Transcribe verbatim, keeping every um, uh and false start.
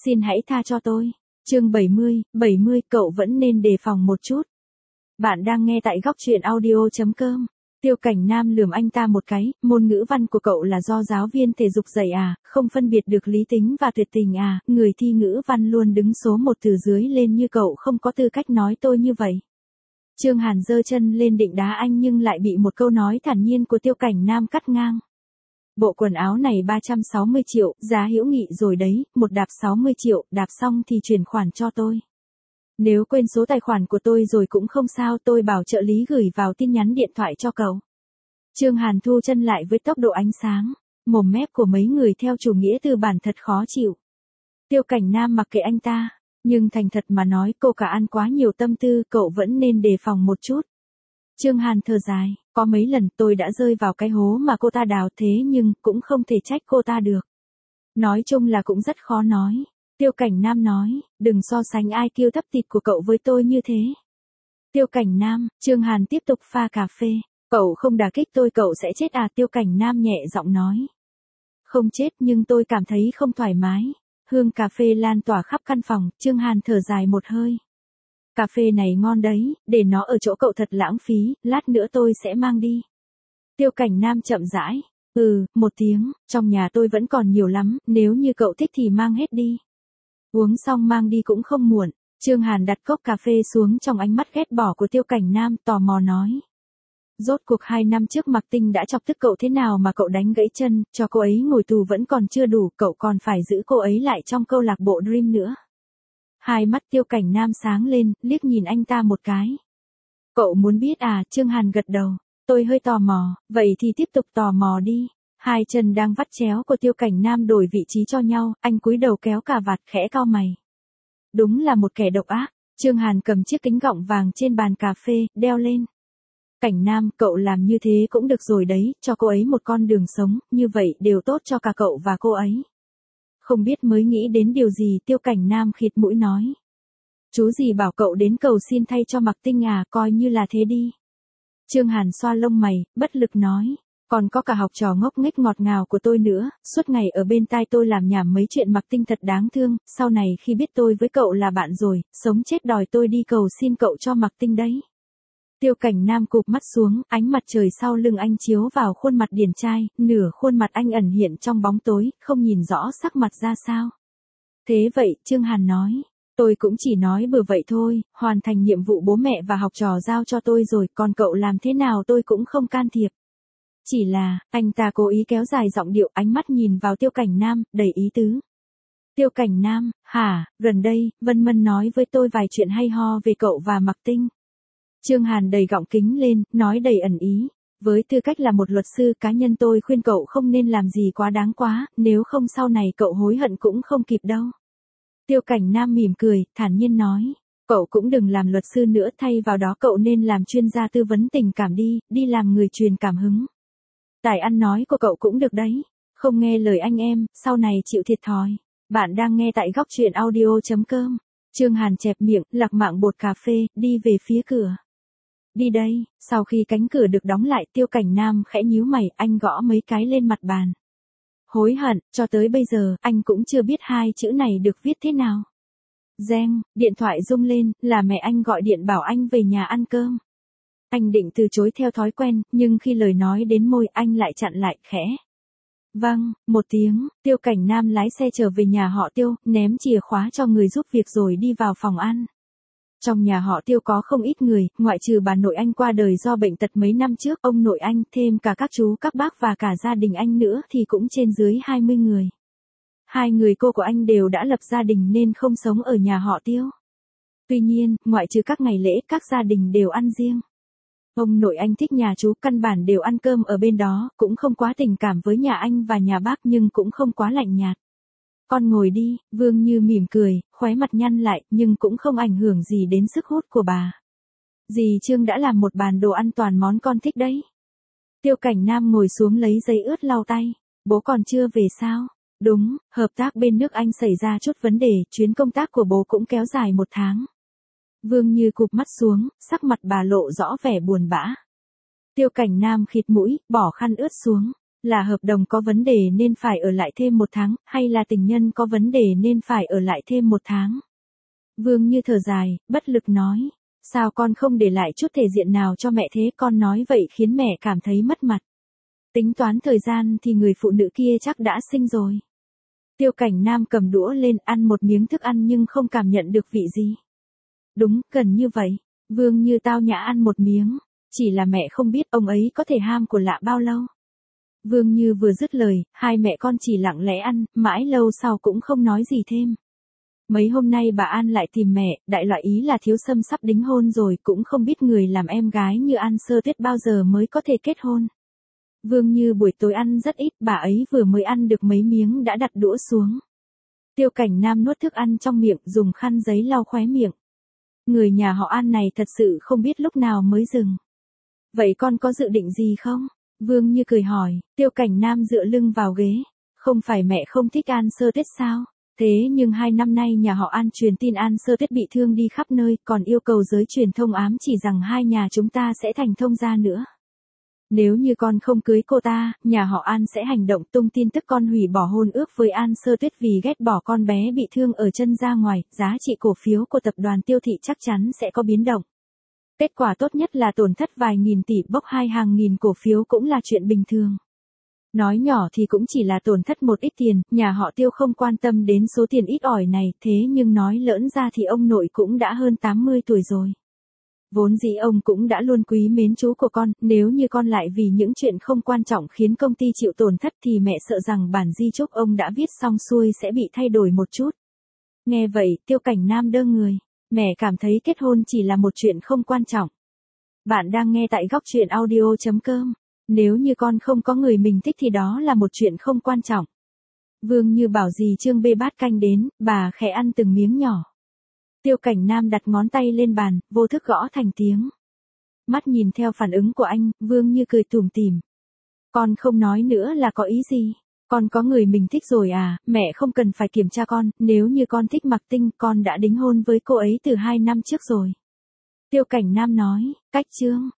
Xin hãy tha cho tôi. Chương bảy mươi, bảy mươi, cậu vẫn nên đề phòng một chút. Bạn đang nghe tại góc truyện audio chấm com. Tiêu Cảnh Nam lườm anh ta một cái, môn ngữ văn của cậu là do giáo viên thể dục dạy à, không phân biệt được lý tính và tuyệt tình à, người thi ngữ văn luôn đứng số một từ dưới lên như cậu không có tư cách nói tôi như vậy. Trương Hàn giơ chân lên định đá anh nhưng lại bị một câu nói thản nhiên của Tiêu Cảnh Nam cắt ngang. Bộ quần áo này ba trăm sáu mươi triệu, giá hữu nghị rồi đấy, một đạp sáu mươi triệu, đạp xong thì chuyển khoản cho tôi. Nếu quên số tài khoản của tôi rồi cũng không sao, tôi bảo trợ lý gửi vào tin nhắn điện thoại cho cậu. Trương Hàn thu chân lại với tốc độ ánh sáng, mồm mép của mấy người theo chủ nghĩa tư bản thật khó chịu. Tiêu Cảnh Nam mặc kệ anh ta, nhưng thành thật mà nói cô cả ăn quá nhiều tâm tư, cậu vẫn nên đề phòng một chút. Trương Hàn thở dài, có mấy lần tôi đã rơi vào cái hố mà cô ta đào thế nhưng cũng không thể trách cô ta được. Nói chung là cũng rất khó nói. Tiêu Cảnh Nam nói, đừng so sánh ai kiêu thấp thịt của cậu với tôi như thế. Tiêu Cảnh Nam, Trương Hàn tiếp tục pha cà phê. Cậu không đả kích tôi cậu sẽ chết à? Tiêu Cảnh Nam nhẹ giọng nói. Không chết nhưng tôi cảm thấy không thoải mái. Hương cà phê lan tỏa khắp căn phòng, Trương Hàn thở dài một hơi. Cà phê này ngon đấy, để nó ở chỗ cậu thật lãng phí, lát nữa tôi sẽ mang đi. Tiêu Cảnh Nam chậm rãi, ừ, một tiếng, trong nhà tôi vẫn còn nhiều lắm, nếu như cậu thích thì mang hết đi. Uống xong mang đi cũng không muộn. Trương Hàn đặt cốc cà phê xuống, trong ánh mắt ghét bỏ của Tiêu Cảnh Nam tò mò nói. Rốt cuộc hai năm trước Mạc Tinh đã chọc tức cậu thế nào mà cậu đánh gãy chân, cho cô ấy ngồi tù vẫn còn chưa đủ, cậu còn phải giữ cô ấy lại trong câu lạc bộ Dream nữa. Hai mắt Tiêu Cảnh Nam sáng lên, liếc nhìn anh ta một cái. Cậu muốn biết à? Trương Hàn gật đầu. Tôi hơi tò mò, vậy thì tiếp tục tò mò đi. Hai chân đang vắt chéo của Tiêu Cảnh Nam đổi vị trí cho nhau, anh cúi đầu kéo cà vạt khẽ cau mày. Đúng là một kẻ độc ác. Trương Hàn cầm chiếc kính gọng vàng trên bàn cà phê, đeo lên. Cảnh Nam, cậu làm như thế cũng được rồi đấy, cho cô ấy một con đường sống, như vậy đều tốt cho cả cậu và cô ấy. Không biết mới nghĩ đến điều gì, Tiêu Cảnh Nam khịt mũi nói. Chú gì bảo cậu đến cầu xin thay cho Mạc Tinh à, coi như là thế đi. Trương Hàn xoa lông mày, bất lực nói. Còn có cả học trò ngốc nghếch ngọt ngào của tôi nữa, suốt ngày ở bên tai tôi làm nhảm mấy chuyện Mạc Tinh thật đáng thương, sau này khi biết tôi với cậu là bạn rồi, sống chết đòi tôi đi cầu xin cậu cho Mạc Tinh đấy. Tiêu Cảnh Nam cụp mắt xuống, ánh mặt trời sau lưng anh chiếu vào khuôn mặt điển trai, nửa khuôn mặt anh ẩn hiện trong bóng tối, không nhìn rõ sắc mặt ra sao. Thế vậy, Trương Hàn nói, tôi cũng chỉ nói bừa vậy thôi, hoàn thành nhiệm vụ bố mẹ và học trò giao cho tôi rồi, còn cậu làm thế nào tôi cũng không can thiệp. Chỉ là, anh ta cố ý kéo dài giọng điệu, ánh mắt nhìn vào Tiêu Cảnh Nam, đầy ý tứ. Tiêu Cảnh Nam, hả, gần đây, Vân Mân nói với tôi vài chuyện hay ho về cậu và Mạc Tinh. Trương Hàn đầy gọng kính lên, nói đầy ẩn ý. Với tư cách là một luật sư cá nhân tôi khuyên cậu không nên làm gì quá đáng quá, nếu không sau này cậu hối hận cũng không kịp đâu. Tiêu Cảnh Nam mỉm cười, thản nhiên nói. Cậu cũng đừng làm luật sư nữa, thay vào đó cậu nên làm chuyên gia tư vấn tình cảm đi, đi làm người truyền cảm hứng. Tài ăn nói của cậu cũng được đấy. Không nghe lời anh em, sau này chịu thiệt thòi. Bạn đang nghe tại góc truyện audio chấm com. Trương Hàn chẹp miệng, lặc mạng bột cà phê, đi về phía cửa. Đi đây, sau khi cánh cửa được đóng lại, Tiêu Cảnh Nam khẽ nhíu mày, anh gõ mấy cái lên mặt bàn. Hối hận, cho tới bây giờ, anh cũng chưa biết hai chữ này được viết thế nào. Reng, điện thoại rung lên, là mẹ anh gọi điện bảo anh về nhà ăn cơm. Anh định từ chối theo thói quen, nhưng khi lời nói đến môi anh lại chặn lại, khẽ. Vâng, một tiếng, Tiêu Cảnh Nam lái xe trở về nhà họ Tiêu, ném chìa khóa cho người giúp việc rồi đi vào phòng ăn. Trong nhà họ Tiêu có không ít người, ngoại trừ bà nội anh qua đời do bệnh tật mấy năm trước, ông nội anh, thêm cả các chú các bác và cả gia đình anh nữa thì cũng trên dưới hai mươi người. Hai người cô của anh đều đã lập gia đình nên không sống ở nhà họ Tiêu. Tuy nhiên, ngoại trừ các ngày lễ, các gia đình đều ăn riêng. Ông nội anh thích nhà chú, căn bản đều ăn cơm ở bên đó, cũng không quá tình cảm với nhà anh và nhà bác nhưng cũng không quá lạnh nhạt. Con ngồi đi, Vương Như mỉm cười, khóe mặt nhăn lại, nhưng cũng không ảnh hưởng gì đến sức hút của bà. Dì Trương đã làm một bàn đồ ăn toàn món con thích đấy. Tiêu Cảnh Nam ngồi xuống lấy giấy ướt lau tay. Bố còn chưa về sao? Đúng, hợp tác bên nước Anh xảy ra chút vấn đề, chuyến công tác của bố cũng kéo dài một tháng. Vương Như cụp mắt xuống, sắc mặt bà lộ rõ vẻ buồn bã. Tiêu Cảnh Nam khịt mũi, bỏ khăn ướt xuống. Là hợp đồng có vấn đề nên phải ở lại thêm một tháng, hay là tình nhân có vấn đề nên phải ở lại thêm một tháng? Vương Như thở dài, bất lực nói. Sao con không để lại chút thể diện nào cho mẹ thế? Con nói vậy khiến mẹ cảm thấy mất mặt. Tính toán thời gian thì người phụ nữ kia chắc đã sinh rồi. Tiêu Cảnh Nam cầm đũa lên ăn một miếng thức ăn nhưng không cảm nhận được vị gì. Đúng, gần như vậy. Vương Như tao nhã ăn một miếng. Chỉ là mẹ không biết ông ấy có thể ham của lạ bao lâu. Vương Như vừa dứt lời, hai mẹ con chỉ lặng lẽ ăn, mãi lâu sau cũng không nói gì thêm. Mấy hôm nay bà An lại tìm mẹ, đại loại ý là Thiếu Sâm sắp đính hôn rồi, cũng không biết người làm em gái như An Sơ Tuyết bao giờ mới có thể kết hôn. Vương Như buổi tối ăn rất ít, bà ấy vừa mới ăn được mấy miếng đã đặt đũa xuống. Tiêu Cảnh Nam nuốt thức ăn trong miệng, dùng khăn giấy lau khóe miệng. Người nhà họ An này thật sự không biết lúc nào mới dừng. Vậy con có dự định gì không? Vương Như cười hỏi. Tiêu Cảnh Nam dựa lưng vào ghế. Không phải mẹ không thích An Sơ Tuyết sao? Thế nhưng hai năm nay nhà họ An truyền tin An Sơ Tuyết bị thương đi khắp nơi, còn yêu cầu giới truyền thông ám chỉ rằng hai nhà chúng ta sẽ thành thông gia nữa. Nếu như con không cưới cô ta, nhà họ An sẽ hành động tung tin tức con hủy bỏ hôn ước với An Sơ Tuyết vì ghét bỏ con bé bị thương ở chân ra ngoài, giá trị cổ phiếu của tập đoàn Tiêu Thị chắc chắn sẽ có biến động. Kết quả tốt nhất là tổn thất vài nghìn tỷ, bốc hai hàng nghìn cổ phiếu cũng là chuyện bình thường. Nói nhỏ thì cũng chỉ là tổn thất một ít tiền, nhà họ Tiêu không quan tâm đến số tiền ít ỏi này, thế nhưng nói lỡn ra thì ông nội cũng đã hơn tám mươi tuổi rồi. Vốn dĩ ông cũng đã luôn quý mến chú của con, nếu như con lại vì những chuyện không quan trọng khiến công ty chịu tổn thất thì mẹ sợ rằng bản di chúc ông đã viết xong xuôi sẽ bị thay đổi một chút. Nghe vậy, Tiêu Cảnh Nam đơ người. Mẹ cảm thấy kết hôn chỉ là một chuyện không quan trọng. Bạn đang nghe tại góc truyện audio chấm com. Nếu như con không có người mình thích thì đó là một chuyện không quan trọng. Vương Như bảo dì Trương bê bát canh đến, bà khẽ ăn từng miếng nhỏ. Tiêu Cảnh Nam đặt ngón tay lên bàn, vô thức gõ thành tiếng. Mắt nhìn theo phản ứng của anh, Vương Như cười tủm tỉm. Con không nói nữa là có ý gì? Con có người mình thích rồi à, mẹ không cần phải kiểm tra con, nếu như con thích Mạc Tinh, con đã đính hôn với cô ấy từ hai năm trước rồi. Tiêu Cảnh Nam nói, cách chương.